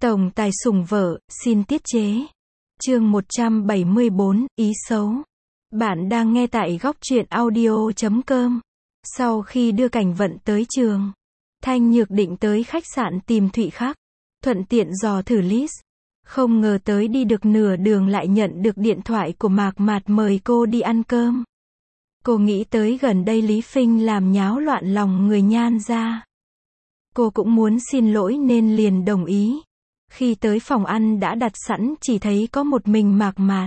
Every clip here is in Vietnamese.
Tổng tài sủng vợ, xin tiết chế. Chương 174, ý xấu. Bạn đang nghe tại góc truyện audio.com. Sau khi đưa Cảnh Vận tới trường, Thanh Nhược định tới khách sạn tìm Thụy Khắc, thuận tiện dò thử list. Không ngờ tới đi được nửa đường lại nhận được điện thoại của Mạc Mạt mời cô đi ăn cơm. Cô nghĩ tới gần đây Lý Phinh làm nháo loạn lòng người Nhan ra. Cô cũng muốn xin lỗi nên liền đồng ý. Khi tới phòng ăn đã đặt sẵn chỉ thấy có một mình Mạc Mạt.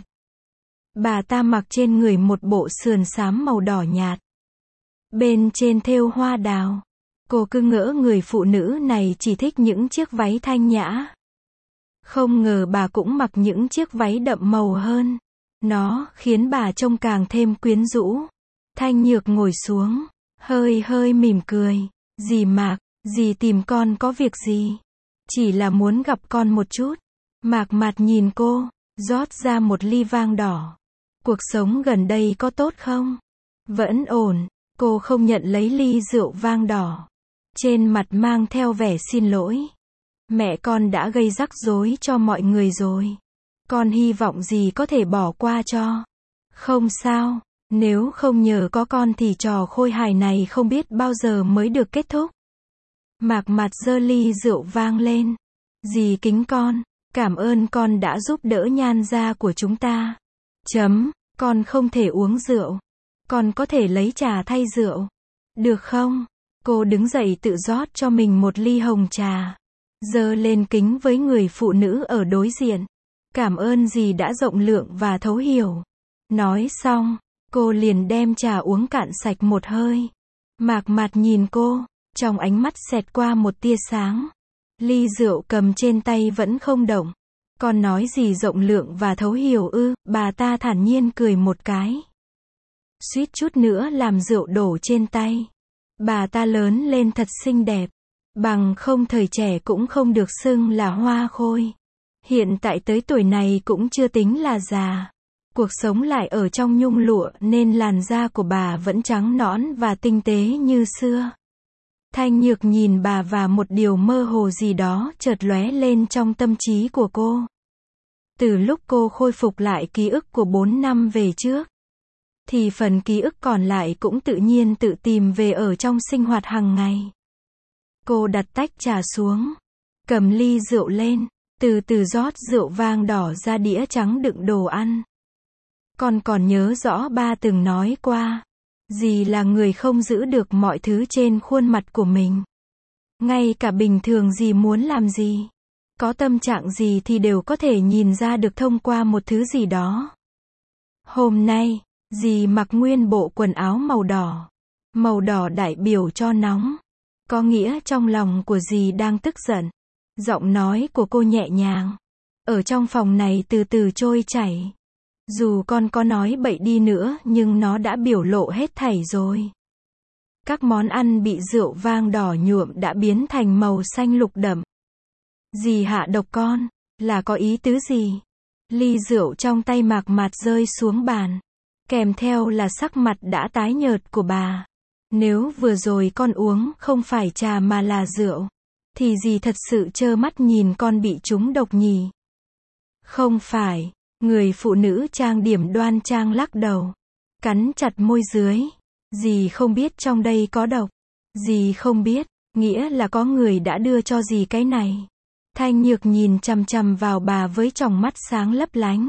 Bà ta mặc trên người một bộ sườn xám màu đỏ nhạt. Bên trên thêu hoa đào. Cô cứ ngỡ người phụ nữ này chỉ thích những chiếc váy thanh nhã. Không ngờ bà cũng mặc những chiếc váy đậm màu hơn. Nó khiến bà trông càng thêm quyến rũ. Thanh Nhược ngồi xuống, hơi hơi mỉm cười. Dì Mạc, dì tìm con có việc gì? Chỉ là muốn gặp con một chút. Mạc Mạt nhìn cô, rót ra một ly vang đỏ. Cuộc sống gần đây có tốt không? Vẫn ổn. Cô không nhận lấy ly rượu vang đỏ. Trên mặt mang theo vẻ xin lỗi. Mẹ con đã gây rắc rối cho mọi người rồi. Con hy vọng dì có thể bỏ qua cho. Không sao, nếu không nhờ có con thì trò khôi hài này không biết bao giờ mới được kết thúc. Mạc Mạt giơ ly rượu vang lên. Dì kính con, cảm ơn con đã giúp đỡ Nhan gia của chúng ta. Con không thể uống rượu. Con có thể lấy trà thay rượu. Được không? Cô đứng dậy tự rót cho mình một ly hồng trà. Giơ lên kính với người phụ nữ ở đối diện. Cảm ơn dì đã rộng lượng và thấu hiểu. Nói xong, cô liền đem trà uống cạn sạch một hơi. Mạc Mạt nhìn cô, trong ánh mắt xẹt qua một tia sáng. Ly rượu cầm trên tay vẫn không động. Con nói gì rộng lượng và thấu hiểu ư? Bà ta thản nhiên cười một cái. Suýt chút nữa làm rượu đổ trên tay. Bà ta lớn lên thật xinh đẹp. Bằng không thời trẻ cũng không được xưng là hoa khôi. Hiện tại tới tuổi này cũng chưa tính là già. Cuộc sống lại ở trong nhung lụa nên làn da của bà vẫn trắng nõn và tinh tế như xưa. Thanh Nhược nhìn bà và một điều mơ hồ gì đó chợt lóe lên trong tâm trí của cô. Từ lúc cô khôi phục lại ký ức của 4 năm về trước, thì phần ký ức còn lại cũng tự nhiên tự tìm về ở trong sinh hoạt hàng ngày. Cô đặt tách trà xuống, cầm ly rượu lên, từ từ rót rượu vang đỏ ra đĩa trắng đựng đồ ăn. Con còn nhớ rõ ba từng nói qua, dì là người không giữ được mọi thứ trên khuôn mặt của mình. Ngay cả bình thường dì muốn làm gì, có tâm trạng gì thì đều có thể nhìn ra được thông qua một thứ gì đó. Hôm nay, dì mặc nguyên bộ quần áo màu đỏ. Màu đỏ đại biểu cho nóng. Có nghĩa trong lòng của dì đang tức giận. Giọng nói của cô nhẹ nhàng. Ở trong phòng này từ từ trôi chảy. Dù con có nói bậy đi nữa nhưng nó đã biểu lộ hết thảy rồi. Các món ăn bị rượu vang đỏ nhuộm đã biến thành màu xanh lục đậm. Dì hạ độc con, là có ý tứ gì? Ly rượu trong tay Mạc Mạt rơi xuống bàn. Kèm theo là sắc mặt đã tái nhợt của bà. Nếu vừa rồi con uống không phải trà mà là rượu, thì dì thật sự trơ mắt nhìn con bị trúng độc nhỉ? Không phải. Người phụ nữ trang điểm đoan trang lắc đầu. Cắn chặt môi dưới. Dì không biết trong đây có độc. Dì không biết, nghĩa là có người đã đưa cho dì cái này. Thanh Nhược nhìn chằm chằm vào bà với tròng mắt sáng lấp lánh.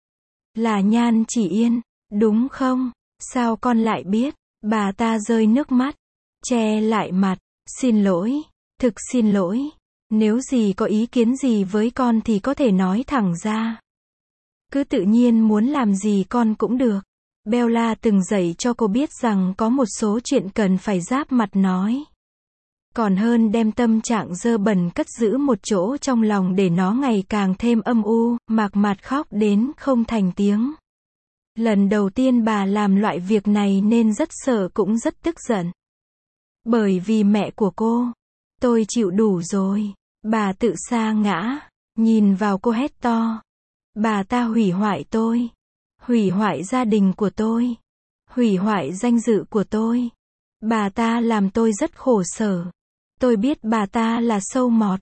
Là Nhan Chỉ Yên, đúng không? Sao con lại biết? Bà ta rơi nước mắt, che lại mặt. Xin lỗi, thực xin lỗi. Nếu dì có ý kiến gì với con thì có thể nói thẳng ra. Cứ tự nhiên muốn làm gì con cũng được. Bella từng dạy cho cô biết rằng có một số chuyện cần phải giáp mặt nói. Còn hơn đem tâm trạng dơ bẩn cất giữ một chỗ trong lòng để nó ngày càng thêm âm u. Mạc Mạt khóc đến không thành tiếng. Lần đầu tiên bà làm loại việc này nên rất sợ cũng rất tức giận. Bởi vì mẹ của cô. Tôi chịu đủ rồi. Bà tự sa ngã. Nhìn vào cô hét to. Bà ta hủy hoại tôi. Hủy hoại gia đình của tôi. Hủy hoại danh dự của tôi. Bà ta làm tôi rất khổ sở. Tôi biết bà ta là sâu mọt.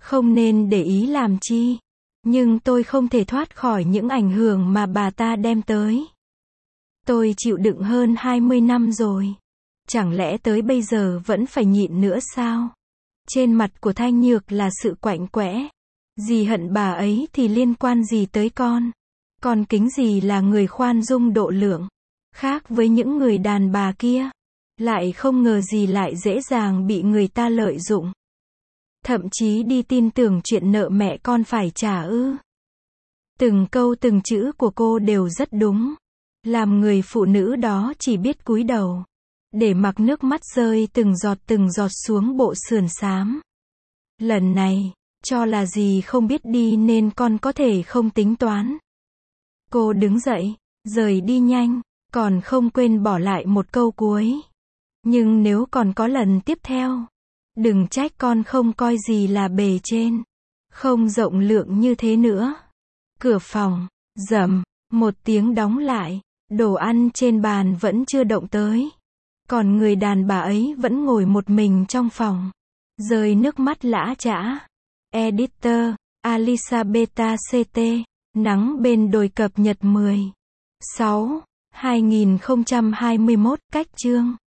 Không nên để ý làm chi. Nhưng tôi không thể thoát khỏi những ảnh hưởng mà bà ta đem tới. Tôi chịu đựng hơn 20 năm rồi. Chẳng lẽ tới bây giờ vẫn phải nhịn nữa sao? Trên mặt của Thanh Nhược là sự quạnh quẽ. Dì hận bà ấy thì liên quan gì tới con? Con kính gì là người khoan dung độ lượng. Khác với những người đàn bà kia. Lại không ngờ gì lại dễ dàng bị người ta lợi dụng. Thậm chí đi tin tưởng chuyện nợ mẹ con phải trả ư. Từng câu từng chữ của cô đều rất đúng. Làm người phụ nữ đó chỉ biết cúi đầu. Để mặc nước mắt rơi từng giọt xuống bộ sườn xám. Lần này, cho là dì không biết đi nên con có thể không tính toán. Cô đứng dậy, rời đi nhanh, còn không quên bỏ lại một câu cuối. Nhưng nếu còn có lần tiếp theo, đừng trách con không coi gì là bề trên. Không rộng lượng như thế nữa. Cửa phòng, rầm, một tiếng đóng lại. Đồ ăn trên bàn vẫn chưa động tới. Còn người đàn bà ấy vẫn ngồi một mình trong phòng. Rơi nước mắt lã chã. Editor, Alisabeta CT. Nắng bên đồi cập nhật 10/6/2021. Cách chương